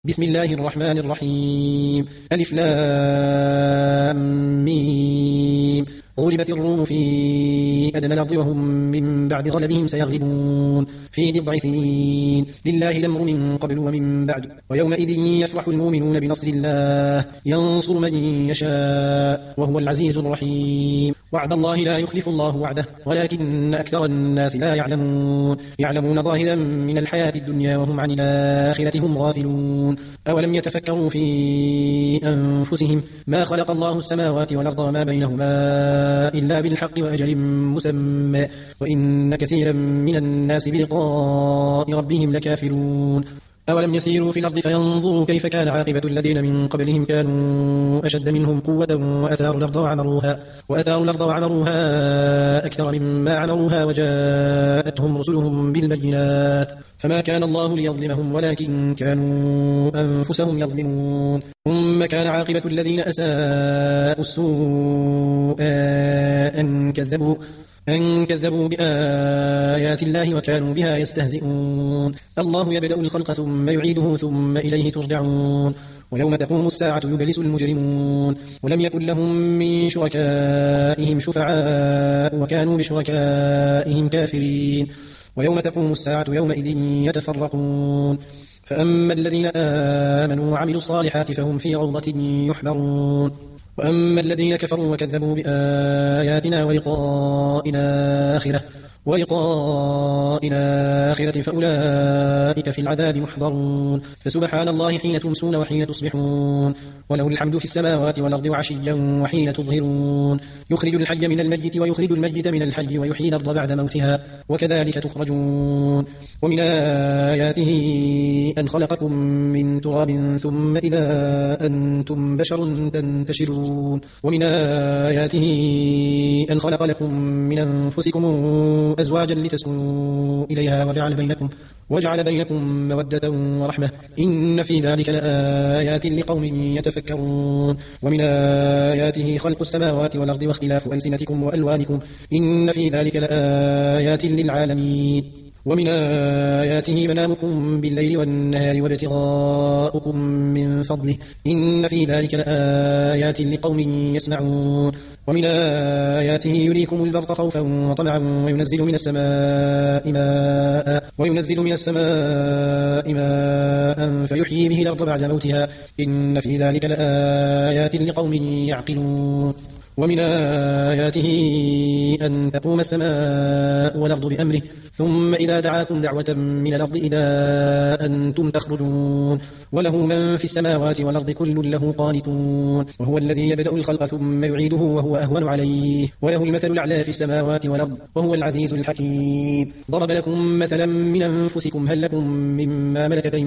بسم الله الرحمن الرحيم. ألف لام ميم. غلبت الروم في أدنى الأرض وهم من بعد غلبهم سيغلبون في بضع سنين. لله الأمر من قبل ومن بعد، ويومئذ يفرح المؤمنون بنصر الله ينصر من يشاء وهو العزيز الرحيم. وعد الله لا يخلف الله وعده ولكن أكثر الناس لا يعلمون. يعلمون ظاهرا من الحياة الدنيا وهم عن الآخرة هم غافلون. أولم يتفكروا في أنفسهم ما خلق الله السماوات والأرض وما بينهما إلا بالحق وأجل مسمى وإن كثيرا من الناس بلقاء ربهم لكافرون. أولم يسيروا في الأرض فينظروا كيف كان عاقبة الذين من قبلهم كانوا أشد منهم قوة وأثاروا الأرض وعمروها أكثر مما عمروها وجاءتهم رسلهم بالبينات فما كان الله ليظلمهم ولكن كانوا أنفسهم يظلمون. ثم كان عاقبة الذين أساءوا السوء أن كذبوا بآيات الله وكانوا بها يستهزئون. الله يبدأ الخلق ثم يعيده ثم إليه ترجعون. ويوم تقوم الساعة يبلس المجرمون ولم يكن لهم من شركائهم شفعاء وكانوا بشركائهم كافرين. ويوم تقوم الساعة يومئذ يتفرقون. فأما الذين آمنوا وعملوا الصالحات فهم في روضة يحبرون. وأما الذين كفروا وكذبوا بآياتنا ولقاء الآخرة فأولئك في العذاب محضرون. فسبحان الله حين تمسون وحين تصبحون وله الحمد في السماوات والأرض وعشيا وحين تظهرون. يخرج الحي من الميت ويخرج الميت من الحي ويحيي الأرض بعد موتها وكذلك تخرجون. ومن آياته أن خلقكم من تراب ثم إذا أنتم بشر تنتشرون. ومن آياته أن خلق لكم من أنفسكم أزواجا لتسكنوا إليها وجعل بينكم مودة ورحمة إن في ذلك لآيات لقوم يتفكرون. ومن آياته خلق السماوات والأرض واختلاف ألسنتكم وألوانكم إن في ذلك لآيات للعالمين. ومن آياته منامكم بالليل والنهار وابتغاؤكم من فضله إن في ذلك لآيات لقوم يسمعون. ومن آياته يريكم البرق خوفا وطمعا وينزل من السماء ماء فيحيي به الأرض بعد موتها إن في ذلك لآيات لقوم يعقلون. ومن آياته أن تقوم السماء والأرض بأمره ثم إذا دعاكم دعوة من الأرض إذا أنتم تخرجون. وله من في السماوات والأرض كل له قانتون. وهو الذي يبدأ الخلق ثم يعيده وهو أهون عليه وله المثل الأعلى في السماوات والأرض وهو العزيز الحكيم. ضرب لكم مثلا من أنفسكم هل لكم مما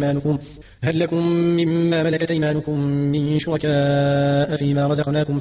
ملكت أيمانكم من شركاء فيما رزقناكم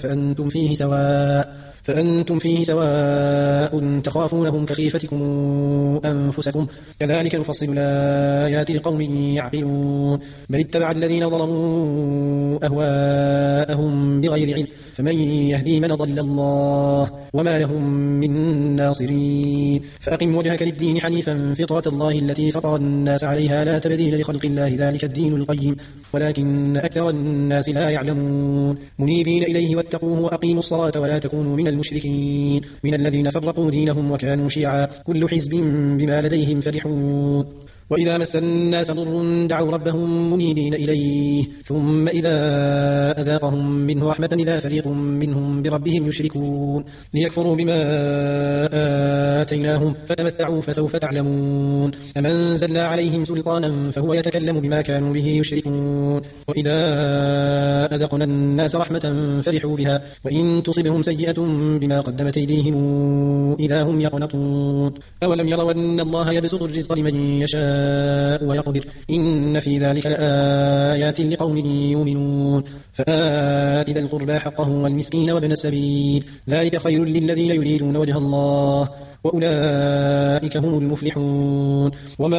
فأنتم فيه سواء تخافونهم كخيفتكم أنفسكم كذلك نفصل الآيات لقوم يعقلون. بل اتبع الذين ظلموا أهواءهم بغير علم فمن يهدي من ضل الله وما لهم من ناصرين. فأقم وجهك للدين حنيفا فطرة الله التي فطر الناس عليها لا تبديل لخلق الله ذلك الدين القيم ولكن أكثر الناس لا يعلمون. منيبين إليه واتقوه وأقيموا الصلاة ولا تكونوا من المشركين من الذين فرقوا دينهم وكانوا شيعا كل حزب بما لديهم فرحون. وإذا مس الناس ضر دعوا ربهم منيبين إليه ثم إذا أذاقهم منه رحمة إذا فريق منهم بربهم يشركون ليكفروا بما آتيناهم فتمتعوا فسوف تعلمون. أم أنزلنا عليهم سلطانا فهو يتكلم بما كانوا به يشركون. وإذا أذقنا الناس رحمة فرحوا بها وإن تصبهم سيئة بما قدمت أيديهم إذا هم يقنطون. أولم يروا أن الله يبسط الرزق لمن يشاء ويقدر إن في ذلك لآيات لقوم يؤمنون. فآت ذا القربى حقه والمسكين وابن السبيل ذلك خير للذين يريدون وجه الله وأولئك هم المفلحون. وما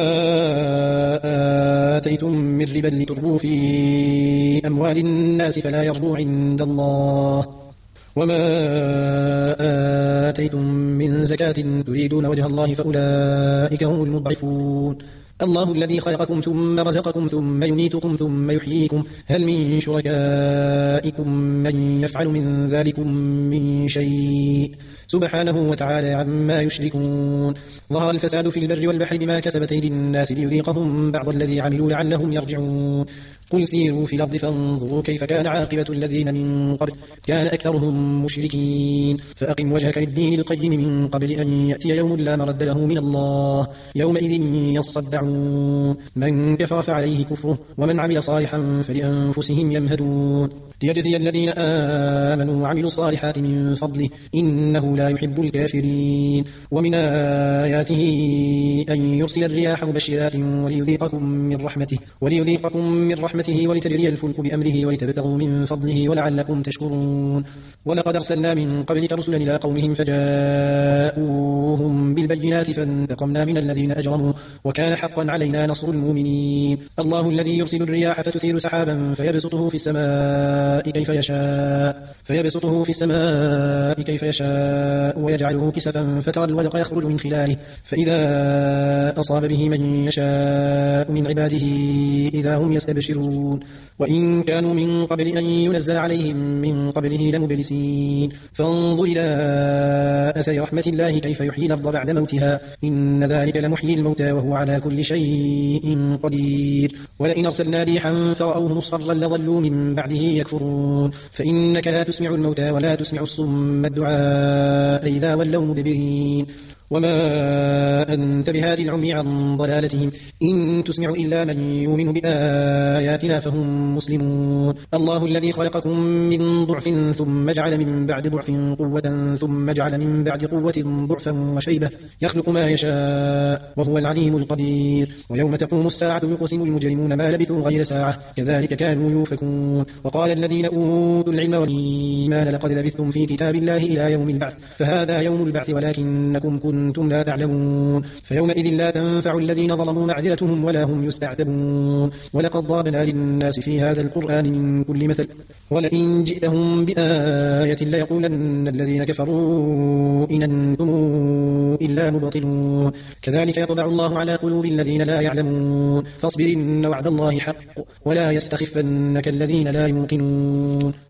آتيتم من ربا لتربوا في أموال الناس فلا يربو عند الله وما آتيتم من زكاة تريدون وجه الله فأولئك هم المضعفون. الله الذي خلقكم ثم رزقكم ثم يميتكم ثم يحييكم هل من شركائكم من يفعل من ذلكم من شيء سبحانه وتعالى عما يشركون ظهر الفساد في البر والبحر بما كسبت أيدي الناس ليذيقهم بعض الذي عملوا لعلهم يرجعون قل سيروا في الأرض فانظروا كيف كان عاقبة الذين من قبل كان أكثرهم مشركين فأقم وجهك للدين القيم من قبل أن يأتي يوم لا مرد له من الله يومئذ يصدعون من كفر فعليه كفره ومن عمل صالحا فلأنفسهم يمهدون ليجزي الذين آمنوا وعملوا الصالحات من فضله إنه لا يحب الكافرين ومن آياته أن يرسل الرياح مبشرات وليذيقكم من رحمته ولتجري الفلك بأمره ولتبتغوا من فضله ولعلكم تشكرون ولقد أرسلنا من قبلك رسلا إلى قومهم فجاءوهم بالبينات فانتقمنا من الذين أجرموا وكان حقا علينا نصر المؤمنين الله الذي يرسل الرياح فتثير سحابا فيبسطه في السماء كيف يشاء ويجعله كسفا فترى الودق يخرج من خلاله فإذا أصاب به من يشاء من عباده إذا هم يستبشرون وإن كانوا من قبل أن ينزل عليهم من قبله لمبلسين فانظر إلى أثر رحمة الله كيف يحيي الأرض بعد موتها إن ذلك لمحيي الموتى وهو على كل شيء قدير ولئن أرسلنا ريحا فرأوه مصفرا لظلوا من بعده يكفرون فإنك لا تسمع الموتى ولا تسمع الصم الدعاء إذا ولوا مدبرين وما أنت بهادي العمي عن ضلالتهم إن تسمع إلا من يؤمن بآياتنا فهم مسلمون الله الذي خلقكم من ضعف ثم جعل من بعد ضعف قوة ثم جعل من بعد قوة ضعفا وشيبة يخلق ما يشاء وهو العليم القدير ويوم تقوم الساعة يقسم المجرمون ما لبثوا غير ساعة كذلك كانوا يوفكون وقال الذين أوتوا العلم والإيمان لقد لبثتم في كتاب الله إلى يوم البعث فهذا يوم البعث ولكنكم كنتم لا تعلمون فيومئذ لا تنفع الذين ظلموا معذرتهم ولا هم يستعتبون ولقد ضربنا للناس في هذا القرآن من كل مثل ولئن جئتهم بآية ليقولن الذين كفروا إن أنتم إلا مبطلون كذلك يطبع الله على قلوب الذين لا يعلمون فاصبر إن وعد الله حق ولا يستخفنك الذين لا يوقنون